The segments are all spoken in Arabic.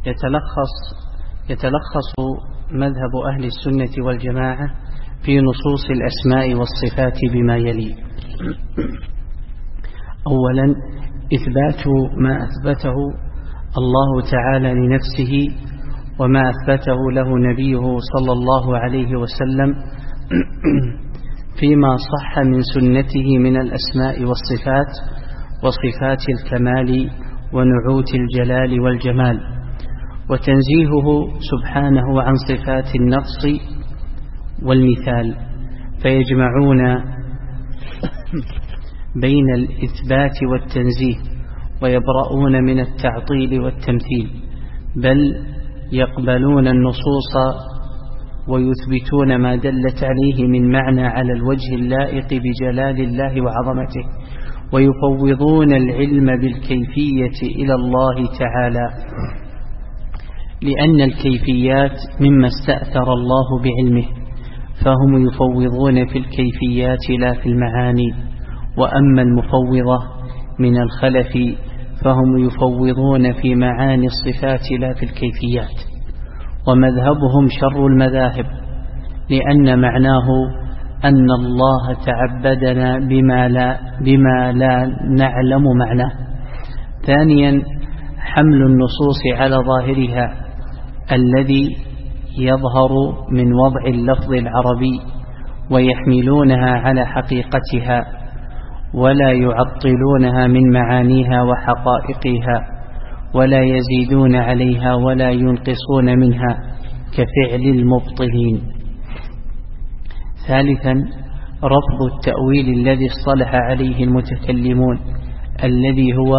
يتلخص مذهب أهل السنة والجماعة في نصوص الأسماء والصفات بما يلي: أولا، إثبات ما أثبته الله تعالى لنفسه وما أثبته له نبيه صلى الله عليه وسلم فيما صح من سنته من الأسماء والصفات وصفات الكمال ونعوت الجلال والجمال، وتنزيهه سبحانه عن صفات النقص والمثال، فيجمعون بين الإثبات والتنزيه ويبرؤون من التعطيل والتمثيل، بل يقبلون النصوص ويثبتون ما دلت عليه من معنى على الوجه اللائق بجلال الله وعظمته، ويفوضون العلم بالكيفية إلى الله تعالى، لأن الكيفيات مما استأثر الله بعلمه، فهم يفوضون في الكيفيات لا في المعاني. وأما المفوضة من الخلف فهم يفوضون في معاني الصفات لا في الكيفيات، ومذهبهم شر المذاهب، لأن معناه أن الله تعبدنا بما لا نعلم معناه. ثانيا، حمل النصوص على ظاهرها الذي يظهر من وضع اللفظ العربي، ويحملونها على حقيقتها ولا يعطلونها من معانيها وحقائقها، ولا يزيدون عليها ولا ينقصون منها كفعل المبطلين. ثالثا، رفض التأويل الذي اصطلح عليه المتكلمون، الذي هو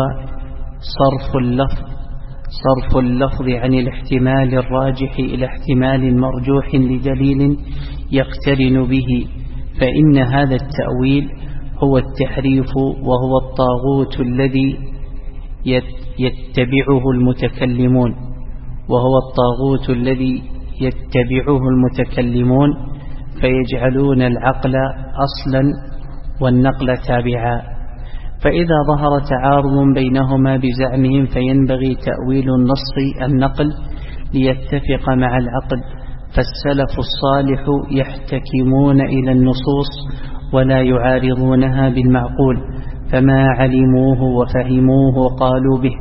صرف اللفظ عن الاحتمال الراجح إلى احتمال مرجوح لدليل يقترن به، فإن هذا التأويل هو التحريف، وهو الطاغوت الذي يتبعه المتكلمون فيجعلون العقل أصلا والنقل تابعا. فإذا ظهر تعارض بينهما بزعمهم فينبغي تأويل النقل ليتفق مع العقل، فالسلف الصالح يحتكمون إلى النصوص ولا يعارضونها بالمعقول، فما علموه وفهموه قالوا به،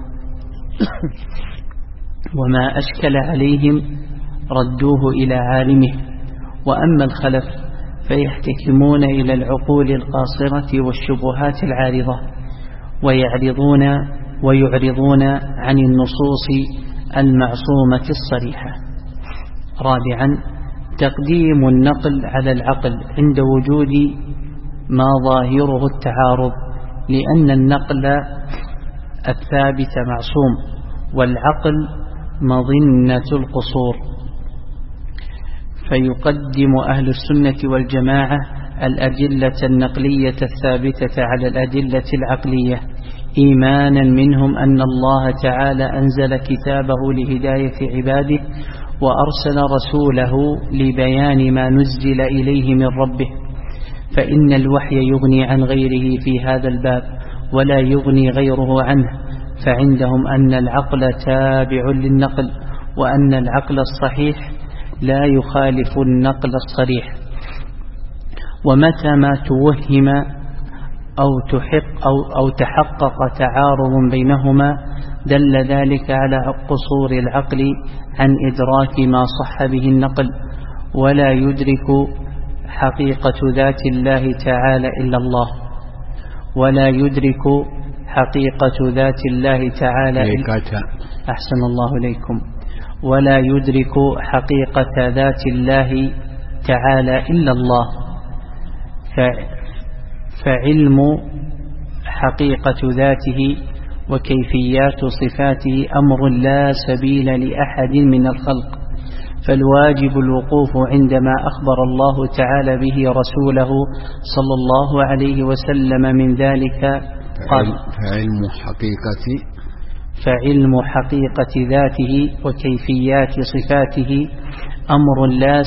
وما أشكل عليهم ردوه إلى عالمه. وأما الخلف فيحتكمون إلى العقول القاصرة والشبهات العارضة، ويعرضون عن النصوص المعصومة الصريحة. رابعا، تقديم النقل على العقل عند وجود ما ظاهره التعارض، لأن النقل الثابت معصوم، والعقل مظنة القصور. فيقدم أهل السنة والجماعة الأدلة النقلية الثابتة على الأدلة العقلية، إيمانا منهم أن الله تعالى أنزل كتابه لهداية عباده، وأرسل رسوله لبيان ما نزل إليه من ربه، فإن الوحي يغني عن غيره في هذا الباب ولا يغني غيره عنه، فعندهم أن العقل تابع للنقل، وأن العقل الصحيح لا يخالف النقل الصريح. ومتى ما توهم أو تحقق تعارض بينهما دل ذلك على قصور العقل عن إدراك ما صح به النقل، ولا يدرك حقيقة ذات الله تعالى إلا الله، ولا يدرك حقيقة ذات الله تعالى أحسن الله إليكم، ولا يدرك حقيقة ذات الله تعالى إلا الله. فعلم حقيقة ذاته وكيفيات صفاته أمر لا سبيل لأحد من الخلق، فالواجب الوقوف عندما أخبر الله تعالى به رسوله صلى الله عليه وسلم من ذلك. قال: فعلم حقيقة ذاته وكيفيات صفاته أمر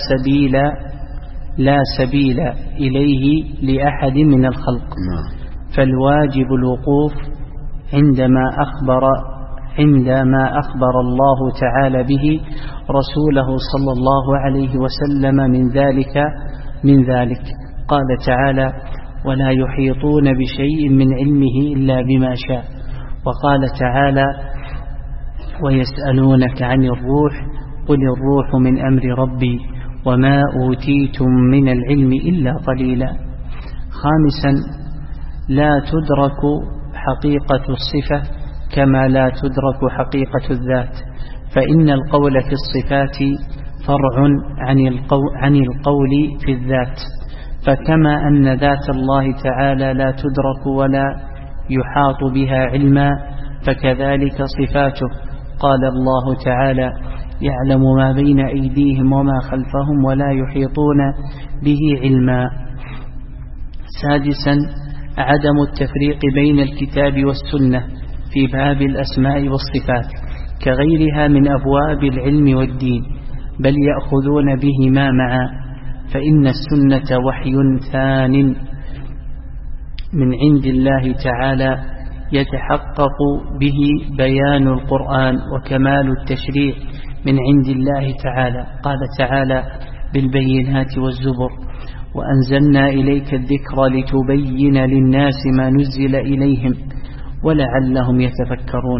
لا سبيل إليه لأحد من الخلق، فالواجب الوقوف عندما أخبر الله تعالى به رسوله صلى الله عليه وسلم من ذلك قال تعالى: ولا يحيطون بشيء من علمه إلا بما شاء. وقال تعالى: ويسألونك عن الروح قل الروح من أمر ربي وما أوتيتم من العلم إلا قليلا. خامسا، لا تدرك حقيقة الصفة كما لا تدرك حقيقة الذات، فإن القول في الصفات فرع عن القول في الذات، فكما أن ذات الله تعالى لا تدرك ولا يحاط بها علما فكذلك صفاته. قال الله تعالى: يعلم ما بين أيديهم وما خلفهم ولا يحيطون به علما. سادسا، عدم التفريق بين الكتاب والسنة في باب الأسماء والصفات كغيرها من أبواب العلم والدين، بل يأخذون بهما معا، فإن السنة وحي ثان من عند الله تعالى يتحقق به بيان القرآن وكمال التشريع من عند الله تعالى. قال تعالى: بالبينات والزبر وأنزلنا إليك الذكر لتبين للناس ما نزل إليهم ولعلهم يتفكرون.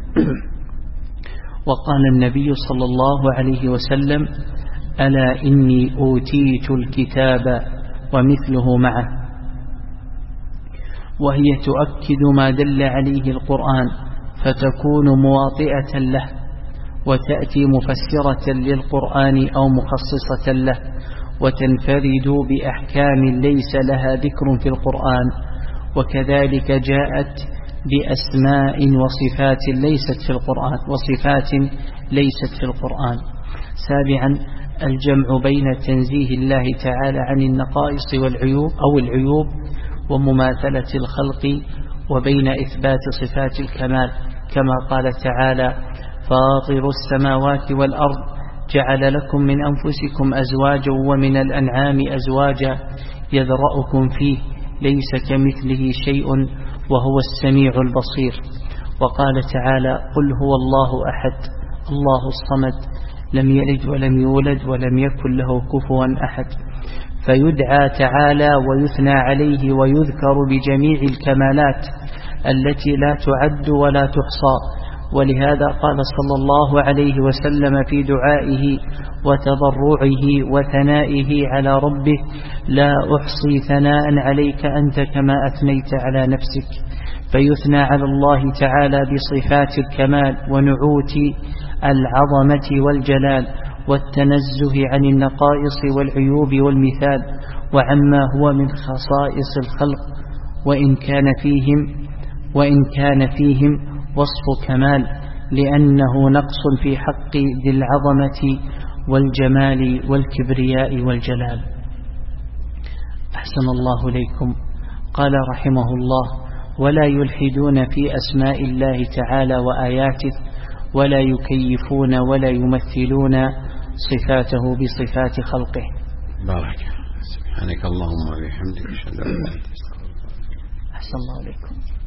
وقال النبي صلى الله عليه وسلم: ألا إني أوتيت الكتاب ومثله معه، وهي تؤكد ما دل عليه القرآن فتكون مواطئة له، وتأتي مفسرة للقرآن أو مخصصة له، وتنفرد بأحكام ليس لها ذكر في القرآن، وكذلك جاءت بأسماء وصفات ليست في القرآن. سابعا، الجمع بين تنزيه الله تعالى عن النقائص والعيوب ومماثلة الخلق، وبين إثبات صفات الكمال، كما قال تعالى: فاطر السماوات والأرض جعل لكم من أنفسكم أزواجا ومن الأنعام أزواجا يذرأكم فيه ليس كمثله شيء وهو السميع البصير. وقال تعالى: قل هو الله أحد الله الصمد لم يلد ولم يولد ولم يكن له كفوا أحد. فيدعى تعالى ويثنى عليه ويذكر بجميع الكمالات التي لا تعد ولا تحصى. ولهذا قال صلى الله عليه وسلم في دعائه وتضرعه وثنائه على ربه: لا أحصي ثناء عليك أنت كما أثنيت على نفسك. فيثنى على الله تعالى بصفات الكمال ونعوت العظمة والجلال والتنزه عن النقائص والعيوب والمثال وعما هو من خصائص الخلق، وإن كان فيهم وصف كمال، لأنه نقص في حق ذي العظمة والجمال والكبرياء والجلال. أحسن الله إليكم. قال رحمه الله: ولا يلحدون في أسماء الله تعالى وآياته، ولا يكيفون ولا يمثلون صفاته بصفات خلقه. بارك. سبحانك اللهم وبحمدك أشهد أن لا إله إلا أنت. أحسن الله إليكم.